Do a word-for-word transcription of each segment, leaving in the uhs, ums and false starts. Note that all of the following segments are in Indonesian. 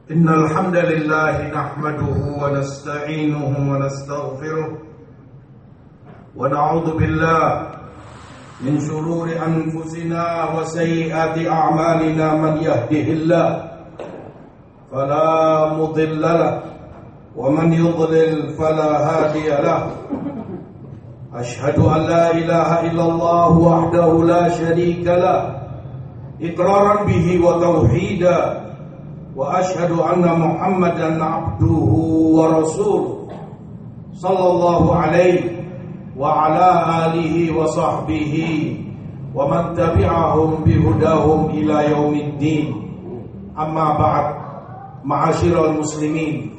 إن الحمد لله نحمده ونستعينه ونستغفره ونعوذ بالله من شرور أنفسنا وسيئات أعمالنا من يهده الله فلا مضل له ومن يضلل فلا هادي له أشهد أن لا إله إلا الله وحده لا شريك له إقرارا به وتوحيدا وأشهد أن محمدا عبده ورسوله صلى الله عليه وعلى آله وصحبه ومن تبعهم بهداهم إلى يوم الدين أما بعد معاشر المسلمين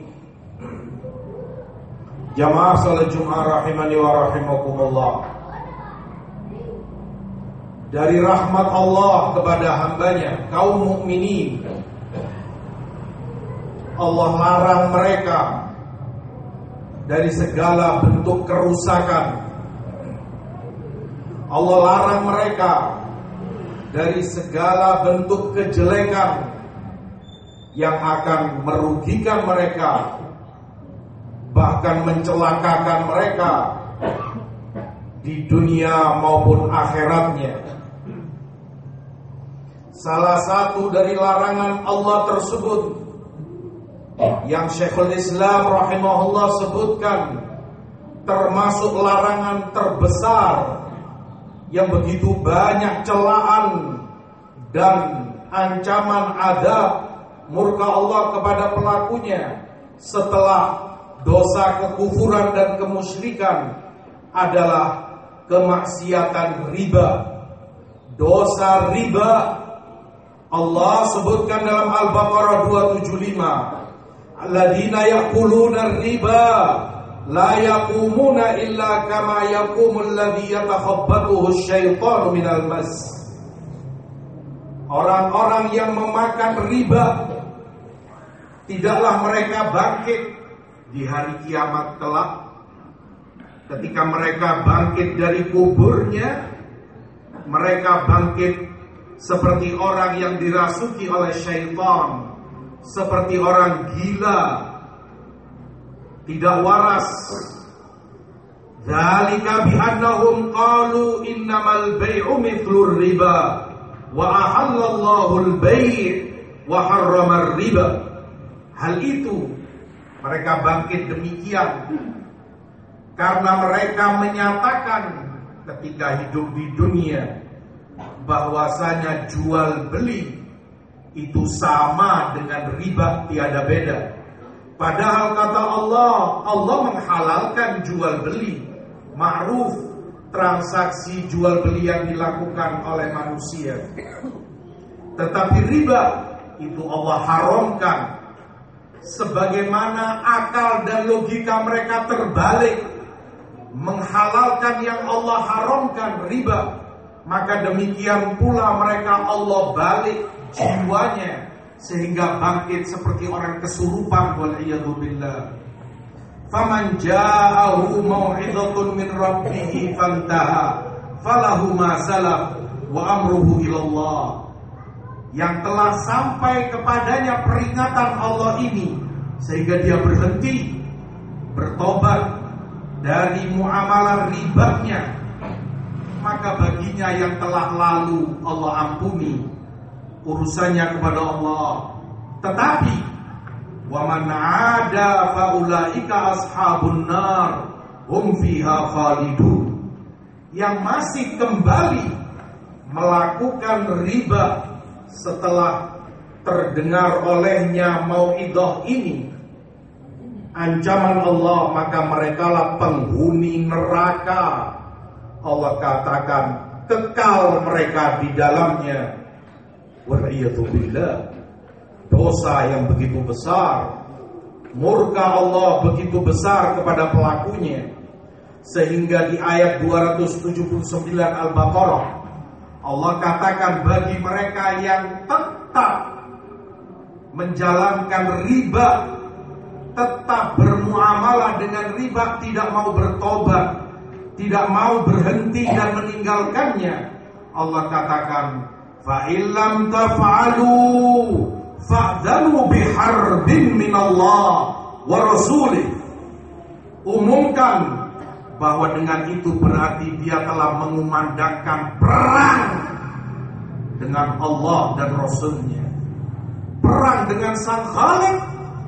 jamaah salat Jumat rahimani wa rahimakumullah. Dari rahmat Allah kepada hambanya kaum mukminin, Allah larang mereka dari segala bentuk kerusakan. Allah larang mereka dari segala bentuk kejelekan yang akan merugikan mereka, bahkan mencelakakan mereka di dunia maupun akhiratnya. Salah satu dari larangan Allah tersebut yang Syekhul Islam rahimahullah sebutkan termasuk larangan terbesar yang begitu banyak celaan dan ancaman azab murka Allah kepada pelakunya setelah dosa kekufuran dan kemusyrikan adalah kemaksiatan riba. Dosa riba Allah sebutkan dalam Al-Baqarah dua tujuh lima, alladzina yaquluna riba la yaqumuna illa kama yaqumul ladzi yatakhabbathu asyaitanu minal mas. Orang-orang yang memakan riba tidaklah mereka bangkit di hari kiamat kelak. Ketika mereka bangkit dari kuburnya, mereka bangkit seperti orang yang dirasuki oleh syaitan, seperti orang gila, tidak waras. Dzalika bi'annahum qalu innamal bai'u mithlur riba wa ahallallahu al-bai' wa harrama ar-riba. Hal itu mereka bangkit demikian karena mereka menyatakan ketika hidup di dunia bahwasanya jual beli itu sama dengan riba, tiada beda. Padahal kata Allah, Allah menghalalkan jual beli, ma'ruf, transaksi jual beli yang dilakukan oleh manusia. Tetapi riba itu Allah haramkan. Sebagaimana akal dan logika mereka terbalik, menghalalkan yang Allah haramkan, riba, maka demikian pula mereka Allah balik jiwanya sehingga bangkit seperti orang kesurupan, wal'iyadu billah. Faman ja'ahu mau'izatun min rabbih fantaha falahu ma salaf wa amruhu ilallah. Yang telah sampai kepadanya peringatan Allah ini sehingga dia berhenti, bertobat dari muamalah ribanya, maka baginya yang telah lalu Allah ampuni, urusannya kepada Allah. Tetapi wa man 'ada fa ulaika ashabun nar hum fiha khalidun. Yang masih kembali melakukan riba setelah terdengar olehnya mau'idah ini, ancaman Allah, maka merekalah penghuni neraka. Allah katakan kekal mereka di dalamnya. Wal'iyadu billah. Dosa yang begitu besar, murka Allah begitu besar kepada pelakunya, sehingga di ayat dua ratus tujuh puluh sembilan Al-Baqarah Allah katakan bagi mereka yang tetap menjalankan riba, tetap bermuamalah dengan riba, tidak mau bertobat, tidak mau berhenti dan meninggalkannya, Allah katakan fa illam taf'alu fa'dhanu biharbin minallah wa rasulih. Umumkan bahwa dengan itu berarti dia telah mengumandangkan perang dengan Allah dan Rasulnya, perang dengan Sang Khalik,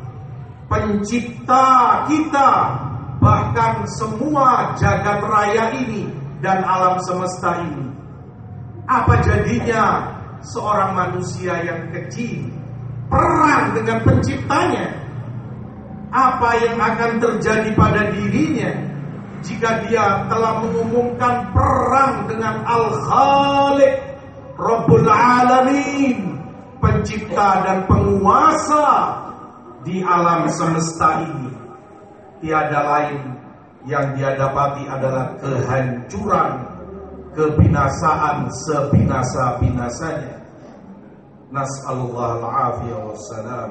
pencipta kita, bahkan semua jagat raya ini dan alam semesta ini. Apa jadinya seorang manusia yang kecil perang dengan penciptanya? Apa yang akan terjadi pada dirinya jika dia telah mengumumkan perang dengan Al-Khaliq, Rabbul Alamin, pencipta dan penguasa di alam semesta ini? Tiada lain yang dia dapati adalah kehancuran, kebinasaan sebinasa-binasanya. Nas'alullah al-afiyah wassalam.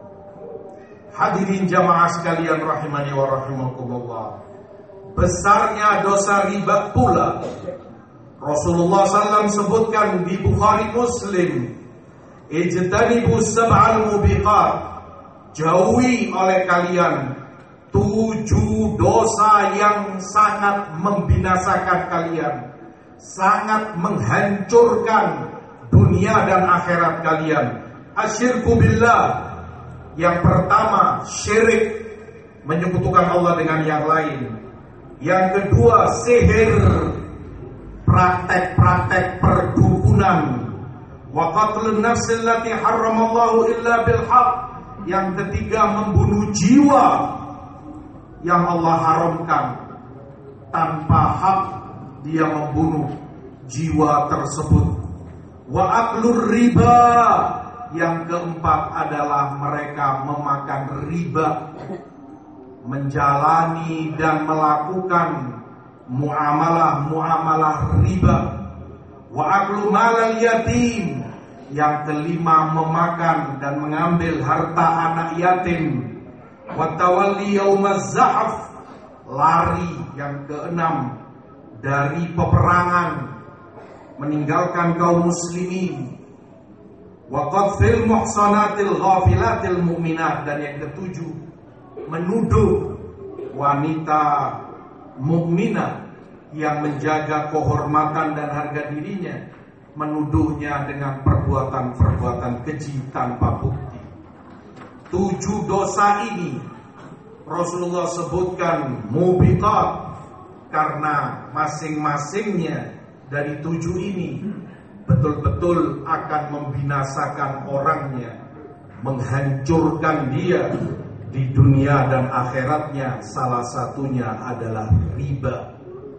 Hadirin jamaah sekalian rahimani wa rahimakumullah. Besarnya dosa riba pula Rasulullah sallallahu alaihi wasallam sebutkan di Bukhari Muslim, ijtanibu sab'al mubiqat, jauhi oleh kalian tujuh dosa yang sangat membinasakan kalian, sangat menghancurkan dunia dan akhirat kalian. Asyirku billah. Yang pertama, syirik, menyekutukan Allah dengan yang lain. Yang kedua, sihir, praktek-praktek perdukunan. Wa qatlun nafsil lati harramallahu illa bil haq. Yang ketiga, membunuh jiwa yang Allah haramkan. Tanpa hak dia membunuh jiwa tersebut. Wa aklur riba. Yang keempat adalah mereka memakan riba, menjalani dan melakukan muamalah-muamalah riba. Wa aklu malal yatim. Yang kelima, memakan dan mengambil harta anak yatim. Wa tawalli yaumaz za'af, lari. Yang keenam, dari peperangan, meninggalkan kaum muslimin. Wa qadfil muhsanatil ghafilatil mu'minat. Dan yang ketujuh, menuduh wanita mukminah yang menjaga kehormatan dan harga dirinya, menuduhnya dengan perbuatan-perbuatan keji tanpa bukti. Tujuh dosa ini Rasulullah sebutkan mubiqat karena masing-masingnya dari tujuh ini betul-betul akan membinasakan orangnya, menghancurkan dia di dunia dan akhiratnya. Salah satunya adalah riba.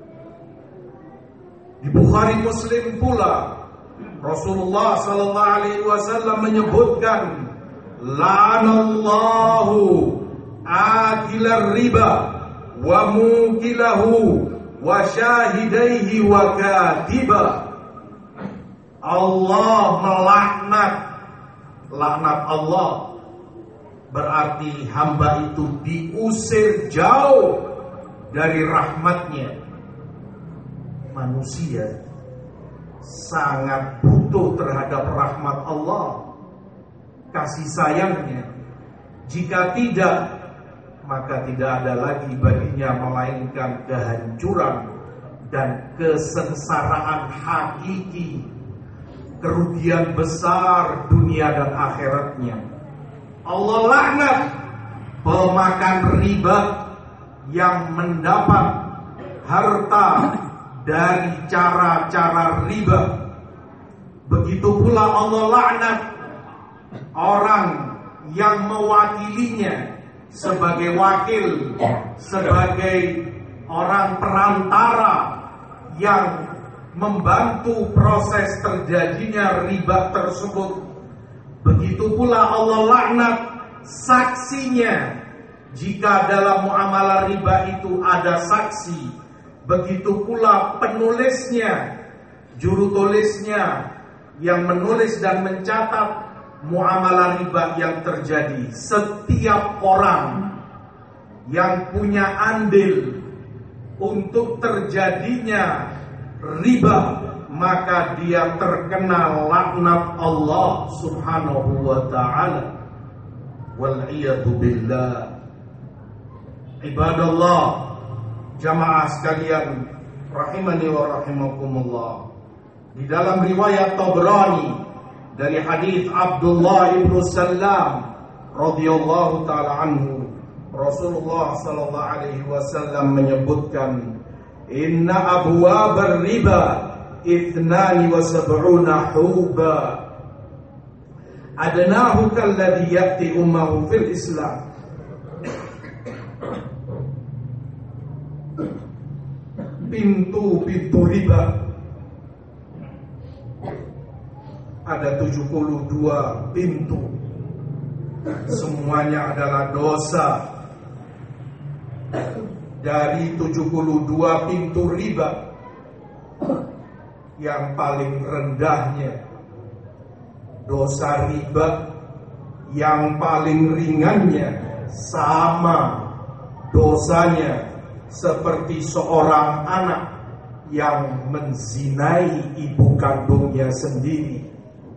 Di Bukhari Muslim pula Rasulullah sallallahu alaihi wasallam menyebutkan, la'anallahu akilar riba wa mukilahu wa syahidaihi wa katiba. Allah melaknat. Laknat Allah berarti hamba itu diusir jauh dari rahmatnya. Manusia sangat butuh terhadap rahmat Allah, kasih sayangnya. Jika tidak, maka tidak ada lagi baginya melainkan kehancuran dan kesengsaraan hakiki, kerugian besar dunia dan akhiratnya. Allah laknat pemakan riba yang mendapat harta dari cara-cara riba. Begitu pula Allah laknat orang yang mewakilinya sebagai wakil, sebagai orang perantara yang membantu proses terjadinya riba tersebut. Begitu pula Allah laknat saksinya jika dalam muamalah riba itu ada saksi. Begitu pula penulisnya, juru tulisnya yang menulis dan mencatat muamalah riba yang terjadi. Setiap orang yang punya andil untuk terjadinya riba, maka dia terkena laknat Allah Subhanahu wa ta'ala. Wal'iyadu billah. Ibadallah, jamaah sekalian rahimani wa rahimakumullah. Di dalam riwayat Tabrani dari hadis Abdullah ibn Salam radhiyallahu ta'ala anhu, Rasulullah sallallahu alaihi wasallam menyebutkan, inna abwab riba ithnani wa sab'una huba adnahu kalladhi ya'ti ummahu fil Islam. Pintu-pintu riba ada tujuh puluh dua pintu. Semuanya adalah dosa. Dari tujuh puluh dua pintu riba, yang paling rendahnya dosa riba, yang paling ringannya sama dosanya seperti seorang anak yang menzinai ibu kandungnya sendiri.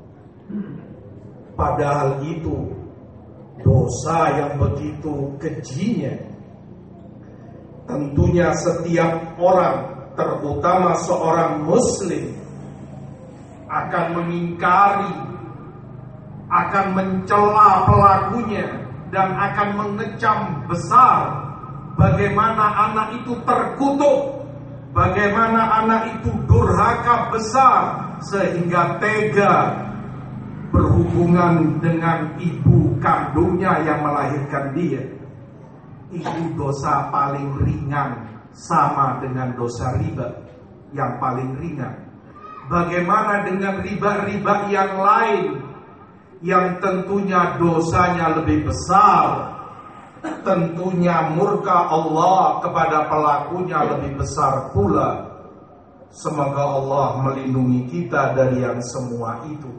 Padahal itu dosa yang begitu kejinya. Tentunya setiap orang, terutama seorang muslim, akan mengingkari, akan mencela pelakunya, dan akan mengecam besar bagaimana anak itu terkutuk, bagaimana anak itu durhaka besar sehingga tega berhubungan dengan ibu kandungnya yang melahirkan dia. Itu dosa paling ringan, sama dengan dosa riba yang paling ringan. Bagaimana dengan riba-riba yang lain yang tentunya dosanya lebih besar? Tentunya murka Allah kepada pelakunya lebih besar pula. Semoga Allah melindungi kita dari yang semua itu.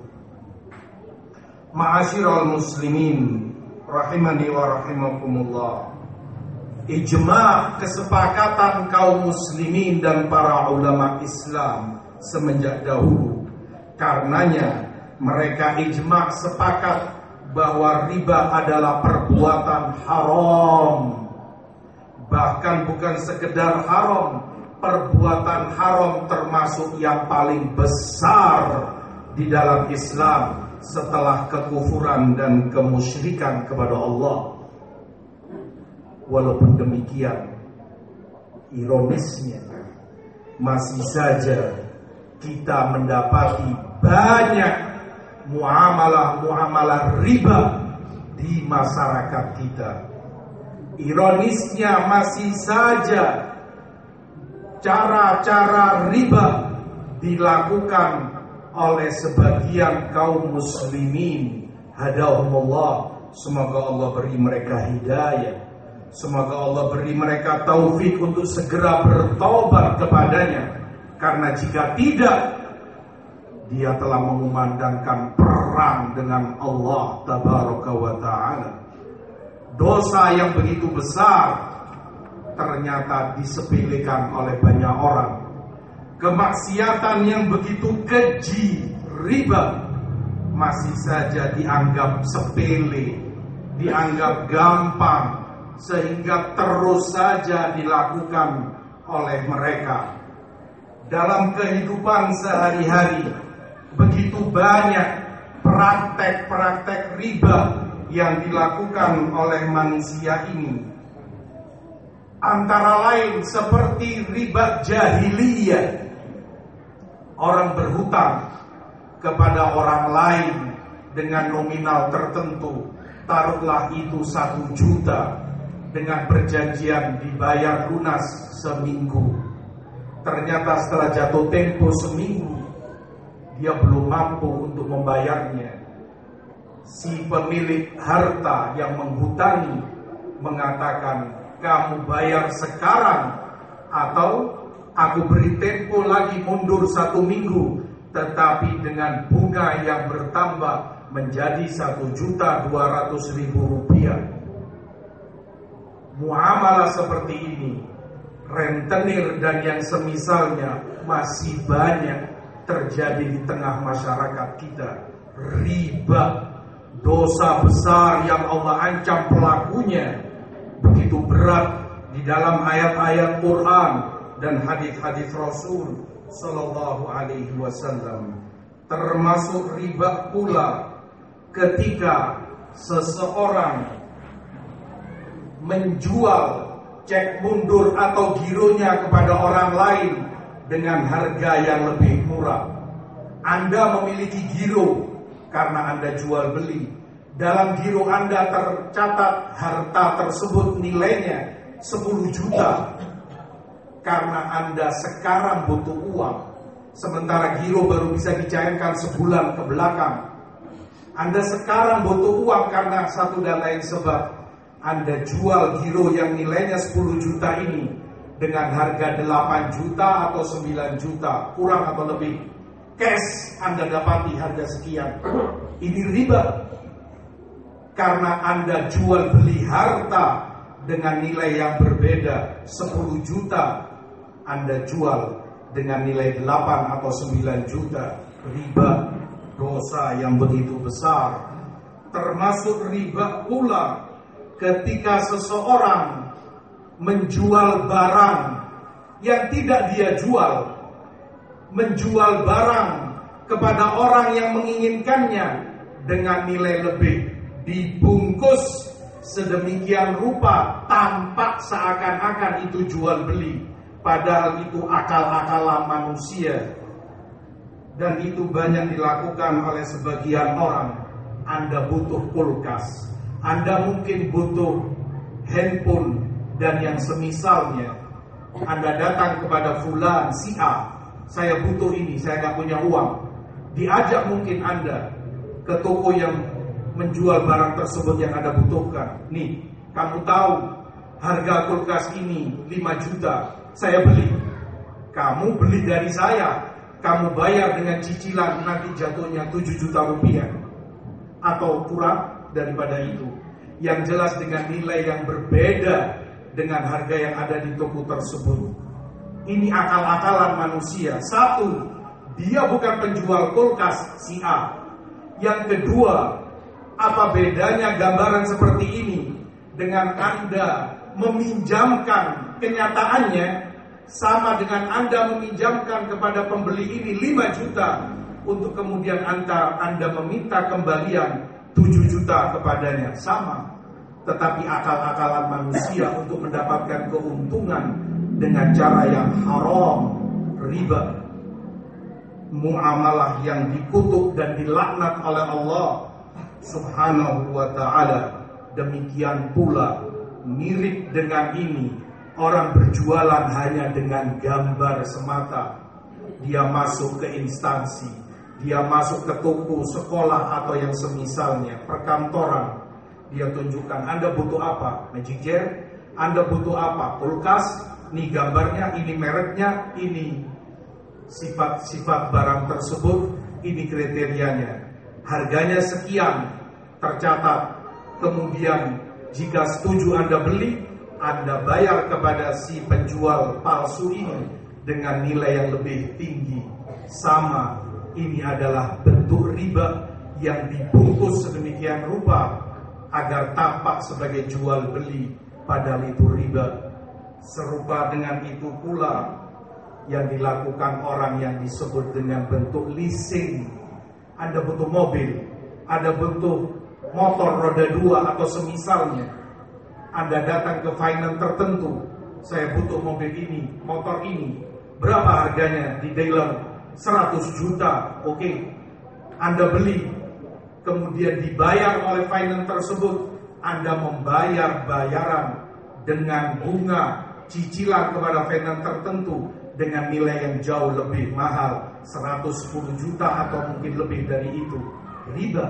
Ma'asyiral muslimin rahimani wa rahimakumullah. Ijma' kesepakatan kaum muslimin dan para ulama Islam semenjak dahulu. Karenanya mereka ijma' sepakat bahwa riba adalah perbuatan haram. Bahkan bukan sekedar haram, perbuatan haram termasuk yang paling besar di dalam Islam setelah kekufuran dan kemusyrikan kepada Allah. Walaupun demikian, ironisnya masih saja kita mendapati banyak muamalah-muamalah riba di masyarakat kita. Ironisnya masih saja cara-cara riba dilakukan oleh sebagian kaum muslimin. Hadahumullah, semoga Allah beri mereka hidayah. Semoga Allah beri mereka taufik untuk segera bertobat kepadanya. Karena jika tidak, dia telah mengumandangkan perang dengan Allah Tabaraka wa ta'ala. Dosa yang begitu besar ternyata disepelekan oleh banyak orang. Kemaksiatan yang begitu keji, riba, masih saja dianggap sepele, dianggap gampang, sehingga terus saja dilakukan oleh mereka. Dalam kehidupan sehari-hari begitu banyak praktek-praktek riba yang dilakukan oleh manusia ini. Antara lain seperti riba jahiliyah. Orang berhutang kepada orang lain dengan nominal tertentu. Taruhlah itu satu juta. Dengan perjanjian dibayar lunas seminggu. Ternyata setelah jatuh tempo seminggu, dia belum mampu untuk membayarnya. Si pemilik harta yang menghutangi mengatakan, kamu bayar sekarang atau aku beri tempo lagi mundur satu minggu, tetapi dengan bunga yang bertambah menjadi satu juta dua ratus ribu rupiah. Muamalah seperti ini, rentenir dan yang semisalnya masih banyak terjadi di tengah masyarakat kita. Riba, dosa besar yang Allah ancam pelakunya begitu berat di dalam ayat-ayat Quran dan hadis-hadis Rasul sallallahu alaihi wasallam. Termasuk riba pula ketika seseorang menjual cek mundur atau gironya kepada orang lain dengan harga yang lebih murah. Anda memiliki giro karena Anda jual beli. Dalam giro Anda tercatat harta tersebut nilainya sepuluh juta. Karena Anda sekarang butuh uang, sementara giro baru bisa dicairkan sebulan ke belakang. Anda sekarang butuh uang karena satu dan lain sebab. Anda jual giro yang nilainya sepuluh juta ini dengan harga delapan juta atau sembilan juta, kurang atau lebih. Cash Anda dapati harga sekian. Ini riba. Karena Anda jual beli harta dengan nilai yang berbeda, sepuluh juta Anda jual dengan nilai delapan atau sembilan juta. Riba, dosa yang begitu besar. Termasuk riba pula ketika seseorang menjual barang yang tidak dia jual, menjual barang kepada orang yang menginginkannya dengan nilai lebih, dibungkus sedemikian rupa tampak seakan-akan itu jual beli, padahal itu akal-akalan manusia. Dan itu banyak dilakukan oleh sebagian orang. Anda butuh kulkas, Anda mungkin butuh handphone dan yang semisalnya. Anda datang kepada fulan si A, saya butuh ini, saya gak punya uang. Diajak mungkin Anda ke toko yang menjual barang tersebut yang Anda butuhkan. Nih, kamu tahu harga kulkas ini lima juta, saya beli. Kamu beli dari saya, kamu bayar dengan cicilan, nanti jatuhnya tujuh juta rupiah atau kurang daripada itu. Yang jelas dengan nilai yang berbeda dengan harga yang ada di toko tersebut. Ini akal-akalan manusia. Satu, dia bukan penjual kulkas si A. Yang kedua, apa bedanya gambaran seperti ini dengan Anda meminjamkan kenyataannya sama dengan Anda meminjamkan kepada pembeli ini lima juta untuk kemudian Anda, Anda meminta kembalian tujuh juta kepadanya. Sama. Tetapi akal-akalan manusia untuk mendapatkan keuntungan dengan cara yang haram, riba, muamalah yang dikutuk dan dilaknat oleh Allah Subhanahu wa ta'ala. Demikian pula mirip dengan ini, orang berjualan hanya dengan gambar semata. Dia masuk ke instansi, dia masuk ke toko, sekolah atau yang semisalnya, perkantoran. Dia tunjukkan, Anda butuh apa? Magic jar? Anda butuh apa? Kulkas? Ini gambarnya, ini mereknya, ini sifat-sifat barang tersebut, ini kriterianya. Harganya sekian, tercatat. Kemudian jika setuju Anda beli, Anda bayar kepada si penjual palsu ini dengan nilai yang lebih tinggi. Sama, ini adalah bentuk riba yang dibungkus sedemikian rupa agar tampak sebagai jual beli, padahal itu riba. Serupa dengan itu pula yang dilakukan orang yang disebut dengan bentuk leasing. Anda butuh mobil, Anda butuh motor roda dua atau semisalnya. Anda datang ke finance tertentu, saya butuh mobil ini, motor ini. Berapa harganya di dealer? seratus juta. Oke, okay. Anda beli, kemudian dibayar oleh finance tersebut. Anda membayar bayaran dengan bunga cicilan kepada finance tertentu dengan nilai yang jauh lebih mahal, seratus sepuluh juta atau mungkin lebih dari itu. Riba.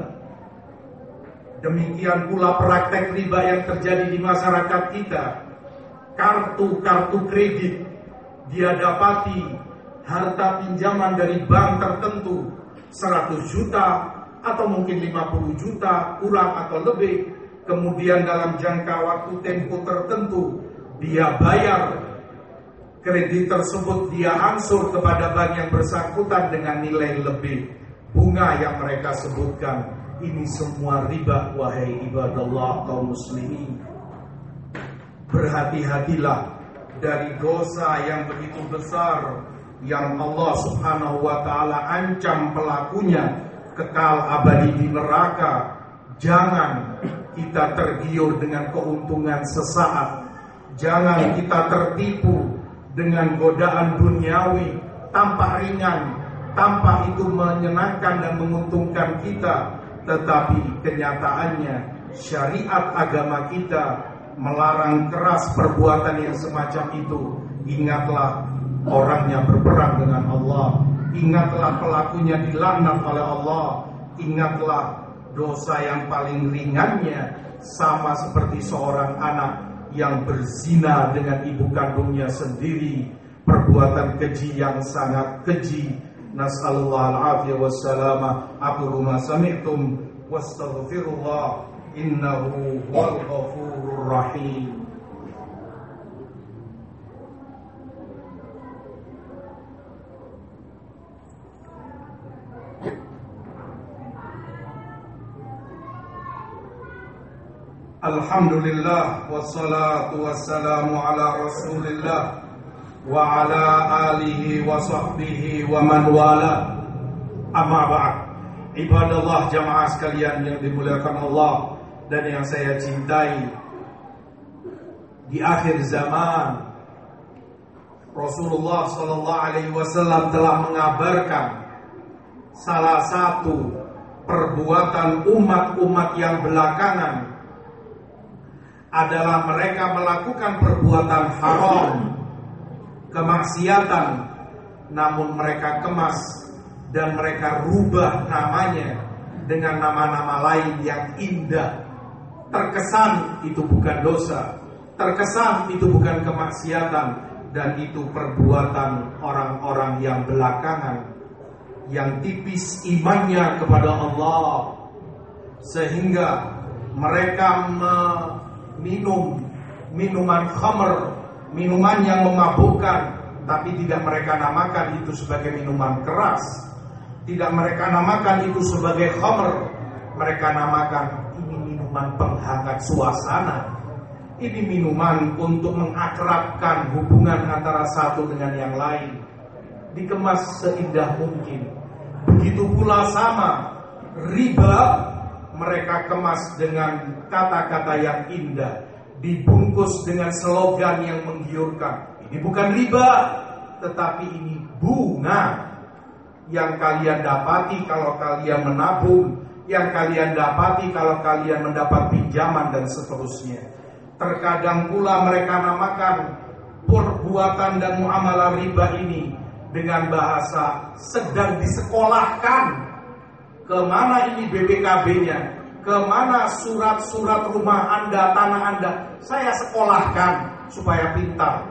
Demikian pula praktek riba yang terjadi di masyarakat kita. Kartu-kartu kredit, dia dapati harta pinjaman dari bank tertentu seratus juta atau mungkin lima puluh juta, kurang atau lebih. Kemudian dalam jangka waktu tempo tertentu dia bayar kredit tersebut dia angsur kepada bank yang bersangkutan dengan nilai lebih bunga yang mereka sebutkan. Ini semua riba, wahai ibadallah kaum muslimin. Berhati-hatilah dari dosa yang begitu besar yang Allah subhanahu wa ta'ala ancam pelakunya kekal abadi di neraka. Jangan kita tergiur dengan keuntungan sesaat. Jangan kita tertipu dengan godaan duniawi tanpa ringan, tanpa itu menyenangkan dan menguntungkan kita. Tetapi kenyataannya syariat agama kita melarang keras perbuatan yang semacam itu. Ingatlah, orangnya berperang dengan Allah. Ingatlah, pelakunya dilaknat oleh Allah. Ingatlah, dosa yang paling ringannya sama seperti seorang anak yang berzina dengan ibu kandungnya sendiri. Perbuatan keji yang sangat keji. Nas'alullah al-afiyah wassalama. Aqulu ma sami'tum wastaghfirullah innahu huwal ghafurur rahim. Alhamdulillah wassalatu wassalamu ala Rasulillah wa ala alihi wa sahbihi wa man wala. Amma ba'd. Ibadallah, jamaah sekalian yang dimuliakan Allah dan yang saya cintai. Di akhir zaman Rasulullah sallallahu alaihi wasallam telah mengabarkan salah satu perbuatan umat-umat yang belakangan adalah mereka melakukan perbuatan haram, kemaksiatan, namun mereka kemas dan mereka rubah namanya dengan nama-nama lain yang indah. Terkesan itu bukan dosa, terkesan itu bukan kemaksiatan, dan itu perbuatan orang-orang yang belakangan, yang tipis imannya kepada Allah, sehingga mereka minum minuman khamr, minuman yang memabukkan, tapi tidak mereka namakan itu sebagai minuman keras, tidak mereka namakan itu sebagai khamr. Mereka namakan ini minuman penghangat suasana, ini minuman untuk mengakrabkan hubungan antara satu dengan yang lain, dikemas seindah mungkin. Begitu pula sama riba, mereka kemas dengan kata-kata yang indah, dibungkus dengan slogan yang menggiurkan. Ini bukan riba, tetapi ini bunga yang kalian dapati kalau kalian menabung, yang kalian dapati kalau kalian mendapat pinjaman, dan seterusnya. Terkadang pula mereka namakan perbuatan dan muamalah riba ini dengan bahasa sedang disekolahkan. Kemana ini B P K B-nya? Kemana surat-surat rumah Anda, tanah Anda? Saya sekolahkan supaya pintar.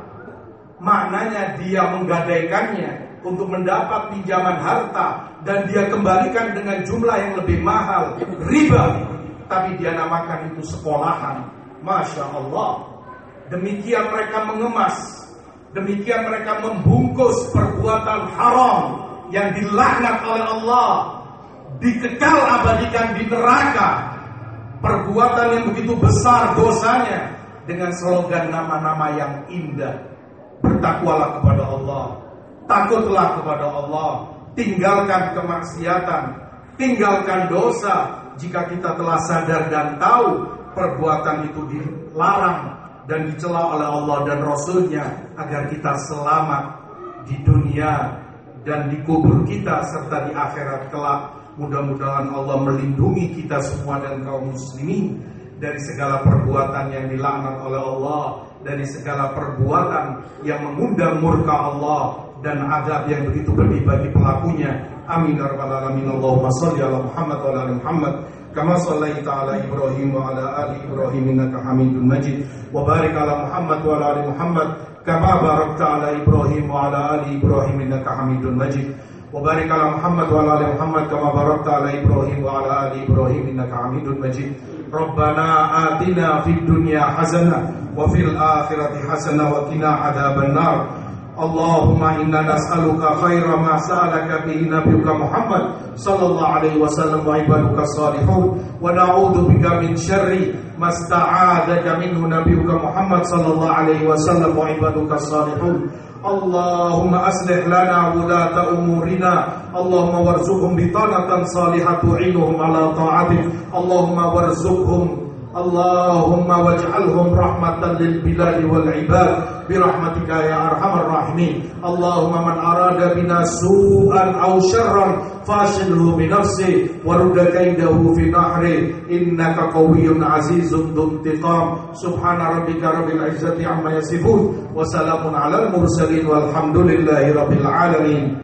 Maknanya dia menggadaikannya untuk mendapat pinjaman harta, dan dia kembalikan dengan jumlah yang lebih mahal, riba. Tapi dia namakan itu sekolahan. Masya Allah. Demikian mereka mengemas, demikian mereka membungkus perbuatan haram yang dilaknat oleh Allah, dikekal abadikan di neraka. Perbuatan yang begitu besar dosanya, dengan slogan nama-nama yang indah. Bertakwalah kepada Allah, takutlah kepada Allah, tinggalkan kemaksiatan, tinggalkan dosa. Jika kita telah sadar dan tahu perbuatan itu dilarang dan dicela oleh Allah dan Rasulnya, agar kita selamat di dunia dan di kubur kita serta di akhirat kelak. Mudah-mudahan Allah melindungi kita semua dan kaum muslimin dari segala perbuatan yang dilaknat oleh Allah, dari segala perbuatan yang mengundang murka Allah dan azab yang begitu pedih bagi pelakunya. Amin ya rabbal alamin. Allahumma shalli ala Muhammad wa ala ali Muhammad kama shallaita ala Ibrahim wa ala ali Ibrahim innaka Hamidum Majid. Wa barik ala Muhammad wa ala ali Muhammad kama barakta ala Ibrahim wa ala ali Ibrahim innaka Hamidum Majid. Wa barik ala Muhammad wa ala ali Muhammad kama barakta ala Ibrahim wa ala ali Ibrahim innaka Hamidum Majid. Rabbana atina fid dunya hasanah wa fil akhirati hasanah wa qina adzabannar. Allahumma inna nas'aluka khaira ma sa'alaka bihi nabiyyuka Muhammad sallallahu alaihi wasallam wa ibaduka salihun, wa na'udzu bika min syarri ma sta'adzaka minhu nabiyyuka Muhammad sallallahu alaihi wasallam wa ibaduka salihun. Allahumma aslih lana wulata umurina, Allahumma warzuqhum bitanatan salihah tu'inuhum ala ta'atik, Allahumma warzuqhum Allahumma waj'alhum rahmatan lil biladi wal ibad birahmatika ya arhamar rahimin. Allahumma man arada bina su'an aw syarran fashilhu bi nafsi wa rudda kaidahu fi nahri, innaka qawiyyun azizun dzuntiqam. Subhana rabbika rabbil izzati amma yasifun wa salamun alal mursalin walhamdulillahi rabbil alamin.